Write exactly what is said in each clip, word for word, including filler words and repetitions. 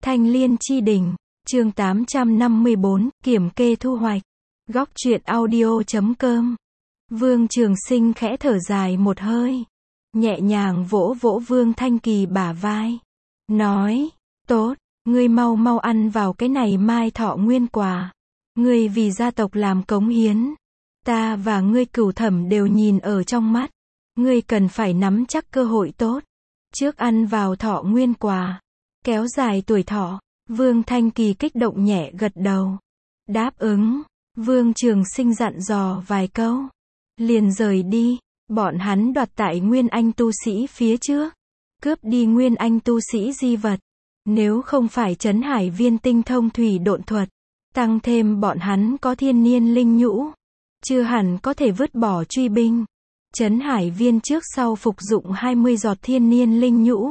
Thanh Liên Chi Đỉnh, chương tám trăm năm mươi bốn, kiểm kê thu hoạch. Góc truyện audio chấm com. Vương Trường Sinh khẽ thở dài một hơi, nhẹ nhàng vỗ vỗ Vương Thanh Kỳ bả vai, nói, tốt, ngươi mau mau ăn vào cái này mai thọ nguyên quả. Ngươi vì gia tộc làm cống hiến, ta và ngươi Cửu Thẩm đều nhìn ở trong mắt. Ngươi cần phải nắm chắc cơ hội tốt, trước ăn vào thọ nguyên quả, kéo dài tuổi thọ. Vương Thanh Kỳ kích động nhẹ gật đầu, đáp ứng. Vương Trường Sinh dặn dò vài câu, liền rời đi. Bọn hắn đoạt tại Nguyên Anh tu sĩ phía trước, cướp đi Nguyên Anh tu sĩ di vật. Nếu không phải Trấn Hải Viên tinh thông thủy độn thuật, tăng thêm bọn hắn có thiên niên linh nhũ, chưa hẳn có thể vứt bỏ truy binh. Trấn Hải Viên trước sau phục dụng hai mươi giọt thiên niên linh nhũ,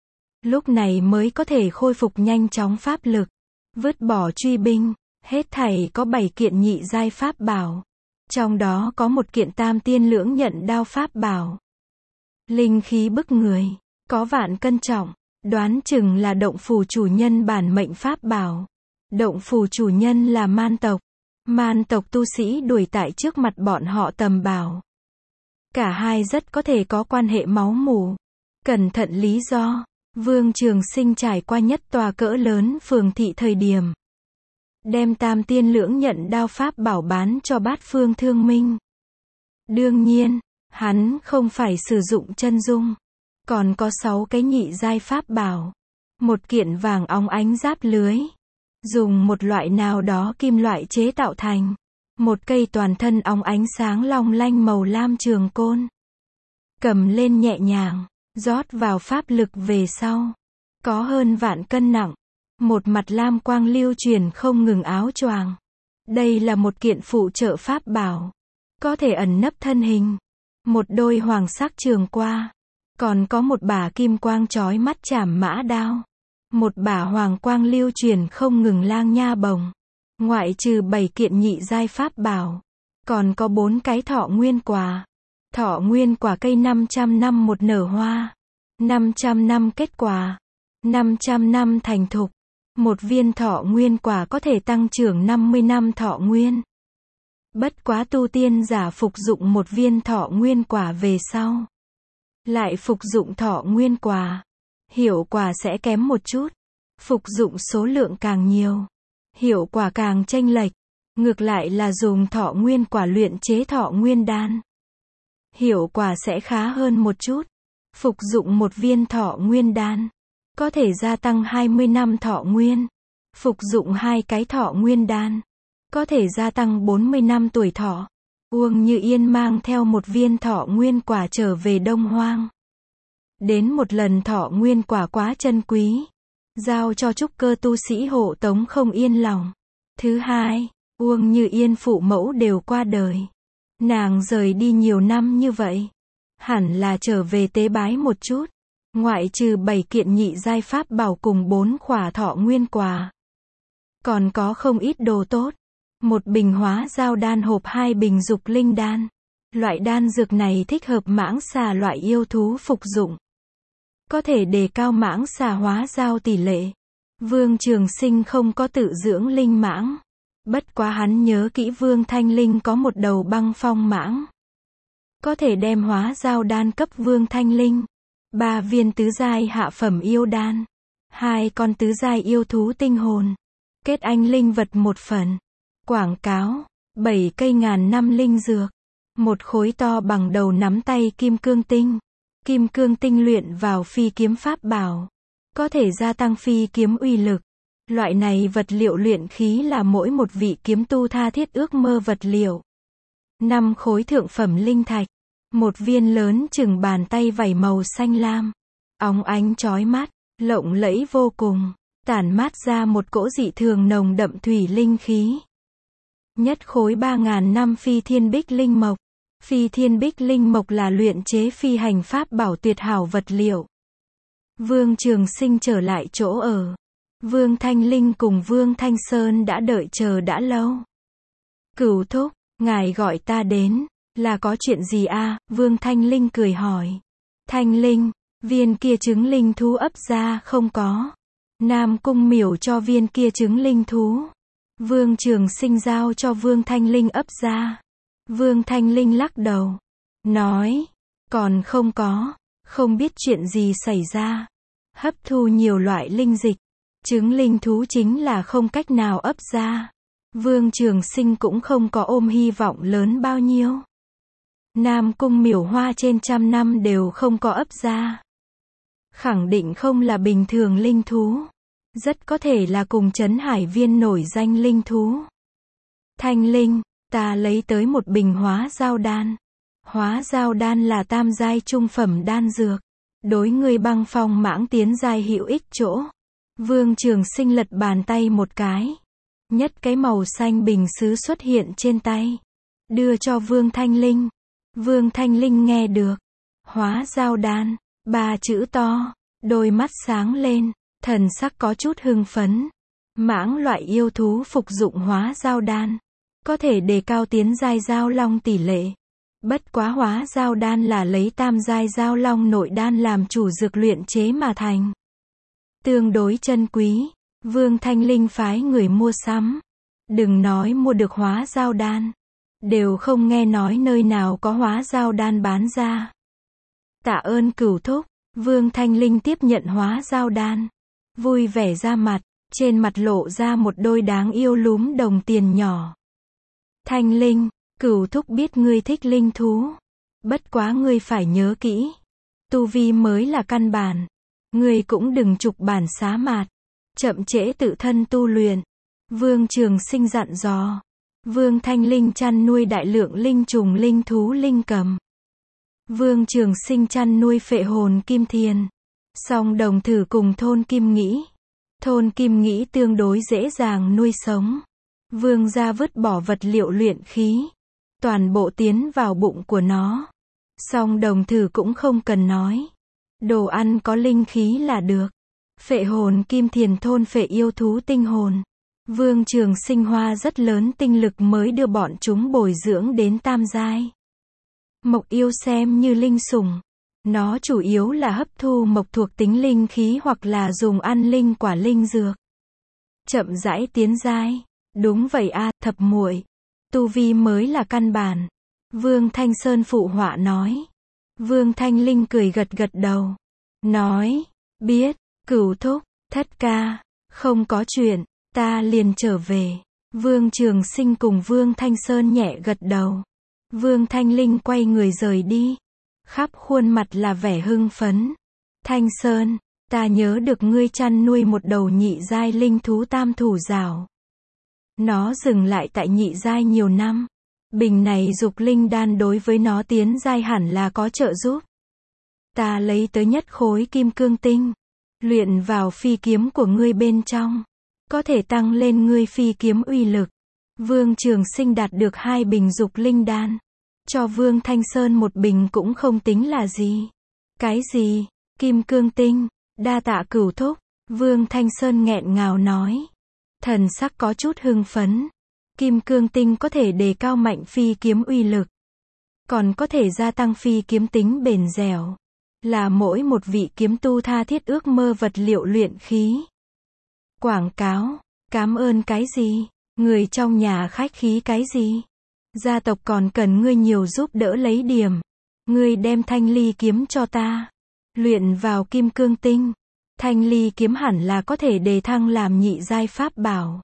lúc này mới có thể khôi phục nhanh chóng pháp lực. Vứt bỏ truy binh, hết thảy có bảy kiện nhị giai pháp bảo, trong đó có một kiện tam tiên lưỡng nhận đao pháp bảo. Linh khí bức người, có vạn cân trọng, đoán chừng là động phủ chủ nhân bản mệnh pháp bảo. Động phủ chủ nhân là man tộc. Man tộc tu sĩ đuổi tại trước mặt bọn họ tầm bảo. Cả hai rất có thể có quan hệ máu mủ. Cẩn thận lý do, Vương Trường Sinh trải qua nhất tòa cỡ lớn phường thị thời điểm, đem tam tiên lưỡng nhận đao pháp bảo bán cho Bát Phương Thương Minh. Đương nhiên, hắn không phải sử dụng chân dung, còn có sáu cái nhị giai pháp bảo. Một kiện vàng óng ánh giáp lưới, dùng một loại nào đó kim loại chế tạo thành. Một cây toàn thân óng ánh sáng long lanh màu lam trường côn, cầm lên nhẹ nhàng, rót vào pháp lực về sau, có hơn vạn cân nặng. Một mặt lam quang lưu truyền không ngừng áo choàng. Đây là một kiện phụ trợ pháp bảo, có thể ẩn nấp thân hình. Một đôi hoàng sắc trường qua, còn có một bả kim quang chói mắt chảm mã đao. Một bả hoàng quang lưu truyền không ngừng lang nha bồng. Ngoại trừ bảy kiện nhị giai pháp bảo, còn có bốn cái thọ nguyên quả. Thọ nguyên quả cây năm trăm năm một nở hoa, năm trăm năm kết quả, năm trăm năm thành thục. Một viên thọ nguyên quả có thể tăng trưởng năm mươi năm thọ nguyên. Bất quá tu tiên giả phục dụng một viên thọ nguyên quả về sau, lại phục dụng thọ nguyên quả, hiệu quả sẽ kém một chút. Phục dụng số lượng càng nhiều, hiệu quả càng chênh lệch. Ngược lại là dùng thọ nguyên quả luyện chế thọ nguyên đan, hiệu quả sẽ khá hơn một chút. Phục dụng một viên thọ nguyên đan, có thể gia tăng hai mươi năm thọ nguyên. Phục dụng hai cái thọ nguyên đan, có thể gia tăng bốn mươi năm tuổi thọ. Uông Như Yên mang theo một viên thọ nguyên quả trở về Đông Hoang. Đến một lần thọ nguyên quả quá chân quý, giao cho trúc cơ tu sĩ hộ tống không yên lòng. Thứ hai, Uông Như Yên phụ mẫu đều qua đời. Nàng rời đi nhiều năm như vậy, hẳn là trở về tế bái một chút. Ngoại trừ bảy kiện nhị giai pháp bảo cùng bốn khỏa thọ nguyên quả, còn có không ít đồ tốt. Một bình hóa giao đan hộp, hai bình dục linh đan. Loại đan dược này thích hợp mãng xà loại yêu thú phục dụng, có thể đề cao mãng xà hóa giao tỷ lệ. Vương Trường Sinh không có tự dưỡng linh mãng, bất quá hắn nhớ kỹ Vương Thanh Linh có một đầu băng phong mãng, có thể đem hóa giao đan cấp Vương Thanh Linh. Ba viên tứ giai hạ phẩm yêu đan, hai con tứ giai yêu thú tinh hồn, kết anh linh vật một phần. Quảng cáo, bảy cây ngàn năm linh dược, một khối to bằng đầu nắm tay kim cương tinh. Kim cương tinh luyện vào phi kiếm pháp bảo, có thể gia tăng phi kiếm uy lực. Loại này vật liệu luyện khí là mỗi một vị kiếm tu tha thiết ước mơ vật liệu. Năm khối thượng phẩm linh thạch, một viên lớn chừng bàn tay vảy màu xanh lam, óng ánh chói mắt, lộng lẫy vô cùng, tản mát ra một cỗ dị thường nồng đậm thủy linh khí. Nhất khối ba ngàn năm phi thiên bích linh mộc. Phi thiên bích linh mộc là luyện chế phi hành pháp bảo tuyệt hảo vật liệu. Vương Trường Sinh trở lại chỗ ở. Vương Thanh Linh cùng Vương Thanh Sơn đã đợi chờ đã lâu. Cửu thúc, ngài gọi ta đến, là có chuyện gì a? À? Vương Thanh Linh cười hỏi. Thanh Linh, viên kia trứng linh thú ấp ra không có. Nam Cung Miểu cho viên kia trứng linh thú. Vương Trường Sinh giao cho Vương Thanh Linh ấp ra. Vương Thanh Linh lắc đầu. Nói. Còn không có. Không biết chuyện gì xảy ra. Hấp thu nhiều loại linh dịch. Trứng linh thú chính là không cách nào ấp ra. Vương Trường Sinh cũng không có ôm hy vọng lớn bao nhiêu. Nam Cung Miểu Hoa trên trăm năm đều không có ấp ra. Khẳng định không là bình thường linh thú. Rất có thể là cùng Trấn Hải Viên nổi danh linh thú. Thanh Linh, ta lấy tới một bình hóa giao đan. Hóa giao đan là tam giai trung phẩm đan dược. Đối người băng phong mãng tiến giai hữu ích chỗ. Vương Trường Sinh lật bàn tay một cái. Nhất cái màu xanh bình sứ xuất hiện trên tay. Đưa cho Vương Thanh Linh. Vương Thanh Linh nghe được. Hóa giao đan. Ba chữ to. Đôi mắt sáng lên. Thần sắc có chút hưng phấn. Mãng loại yêu thú phục dụng hóa giao đan. Có thể đề cao tiến giai giao long tỷ lệ. Bất quá hóa giao đan là lấy tam giai giao long nội đan làm chủ dược luyện chế mà thành. Tương đối chân quý. Vương Thanh Linh phái người mua sắm. Đừng nói mua được hóa giao đan. Đều không nghe nói nơi nào có hóa giao đan bán ra. Tạ ơn cửu thúc. Vương Thanh Linh tiếp nhận hóa giao đan. Vui vẻ ra mặt. Trên mặt lộ ra một đôi đáng yêu lúm đồng tiền nhỏ. Thanh Linh, cửu thúc biết ngươi thích linh thú. Bất quá ngươi phải nhớ kỹ. Tu vi mới là căn bản. Ngươi cũng đừng trục bản xá mạt. Chậm trễ tự thân tu luyện. Vương Trường Sinh dặn dò. Vương Thanh Linh chăn nuôi đại lượng linh trùng linh thú linh cầm. Vương Trường Sinh chăn nuôi phệ hồn kim thiền. Song đồng thử cùng thôn kim nghĩ. Thôn kim nghĩ tương đối dễ dàng nuôi sống. Vương gia vứt bỏ vật liệu luyện khí. Toàn bộ tiến vào bụng của nó. Song đồng thử cũng không cần nói. Đồ ăn có linh khí là được. Phệ hồn kim thiền thôn phệ yêu thú tinh hồn. Vương Trường Sinh hoa rất lớn tinh lực mới đưa bọn chúng bồi dưỡng đến tam giai. Mộc yêu xem như linh sủng. Nó chủ yếu là hấp thu mộc thuộc tính linh khí hoặc là dùng ăn linh quả linh dược. Chậm rãi tiến giai. Đúng vậy a, thập muội. Tu vi mới là căn bản. Vương Thanh Sơn phụ họa nói. Vương Thanh Linh cười gật gật đầu. Nói. Biết, cửu thúc, thất ca. Không có chuyện, ta liền trở về. Vương Trường Sinh cùng Vương Thanh Sơn nhẹ gật đầu. Vương Thanh Linh quay người rời đi. Khắp khuôn mặt là vẻ hưng phấn. Thanh Sơn, ta nhớ được ngươi chăn nuôi một đầu nhị giai linh thú tam thủ rào. Nó dừng lại tại nhị giai nhiều năm. Bình này dục linh đan đối với nó tiến giai hẳn là có trợ giúp. Ta lấy tới nhất khối kim cương tinh. Luyện vào phi kiếm của ngươi bên trong. Có thể tăng lên ngươi phi kiếm uy lực. Vương Trường Sinh đạt được hai bình dục linh đan. Cho Vương Thanh Sơn một bình cũng không tính là gì. Cái gì? Kim cương tinh. Đa tạ cửu thúc. Vương Thanh Sơn nghẹn ngào nói. Thần sắc có chút hưng phấn. Kim cương tinh có thể đề cao mạnh phi kiếm uy lực. Còn có thể gia tăng phi kiếm tính bền dẻo. Là mỗi một vị kiếm tu tha thiết ước mơ vật liệu luyện khí. Quảng cáo. Cám ơn cái gì? Người trong nhà khách khí cái gì? Gia tộc còn cần ngươi nhiều giúp đỡ lấy điểm. Ngươi đem thanh ly kiếm cho ta. Luyện vào kim cương tinh. Thanh ly kiếm hẳn là có thể đề thăng làm nhị giai pháp bảo.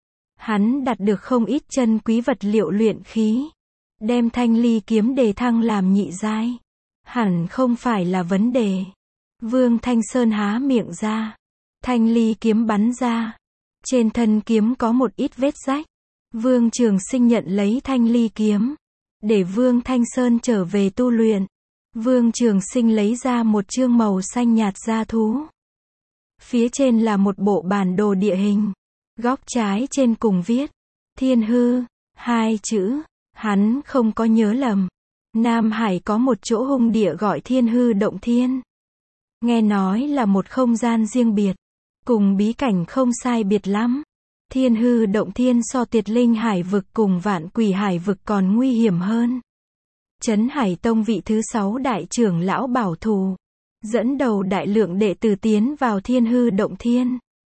Hắn đạt được không ít chân quý vật liệu luyện khí. Đem thanh ly kiếm đề thăng làm nhị giai. Hẳn không phải là vấn đề. Vương Thanh Sơn há miệng ra. Thanh ly kiếm bắn ra. Trên thân kiếm có một ít vết rách. Vương Trường Sinh nhận lấy thanh ly kiếm. Để Vương Thanh Sơn trở về tu luyện. Vương Trường Sinh lấy ra một chương màu xanh nhạt da thú. Phía trên là một bộ bản đồ địa hình. Góc trái trên cùng viết. Thiên hư. Hai chữ. Hắn không có nhớ lầm. Nam Hải có một chỗ hung địa gọi Thiên Hư Động Thiên. Nghe nói là một không gian riêng biệt. Cùng bí cảnh không sai biệt lắm. Thiên Hư Động Thiên so Tiệt Linh Hải vực cùng Vạn Quỷ Hải vực còn nguy hiểm hơn. Trấn Hải Tông vị thứ sáu đại trưởng lão bảo thù. Dẫn đầu đại lượng đệ tử tiến vào Thiên Hư Động Thiên.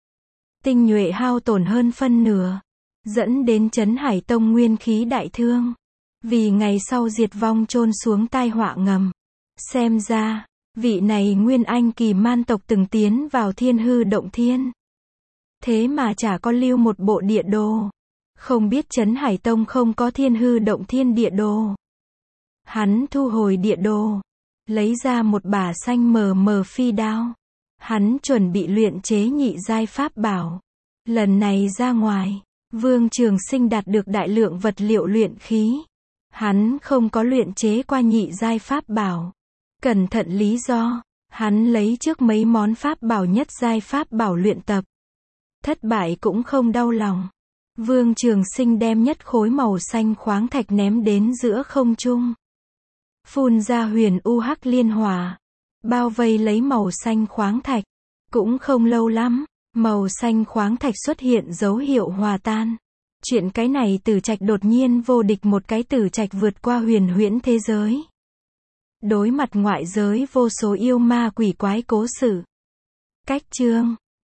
tinh nhuệ hao tổn hơn phân nửa, dẫn đến Trấn Hải Tông nguyên khí đại thương. Vì ngày sau diệt vong chôn xuống tai họa ngầm. Xem ra, vị này nguyên anh kỳ man tộc từng tiến vào Thiên Hư Động Thiên. Thế mà chả có lưu một bộ địa đồ. Không biết Trấn Hải Tông không có Thiên Hư Động Thiên địa đồ. Hắn thu hồi địa đồ, lấy ra một bả xanh mờ mờ phi đao. Hắn chuẩn bị luyện chế nhị giai pháp bảo. Lần này ra ngoài, Vương Trường Sinh đạt được đại lượng vật liệu luyện khí. Hắn không có luyện chế qua nhị giai pháp bảo. Cẩn thận lý do, hắn lấy trước mấy món pháp bảo nhất giai pháp bảo luyện tập. Thất bại cũng không đau lòng. Vương Trường Sinh đem nhất khối màu xanh khoáng thạch ném đến giữa không trung. Phun ra huyền u hắc liên hỏa, bao vây lấy màu xanh khoáng thạch. Cũng không lâu lắm, màu xanh khoáng thạch xuất hiện dấu hiệu hòa tan. Chuyện cái này Tử Trạch đột nhiên vô địch một cái Tử Trạch vượt qua huyền huyễn thế giới. Đối mặt ngoại giới vô số yêu ma quỷ quái cố sự. Cách chương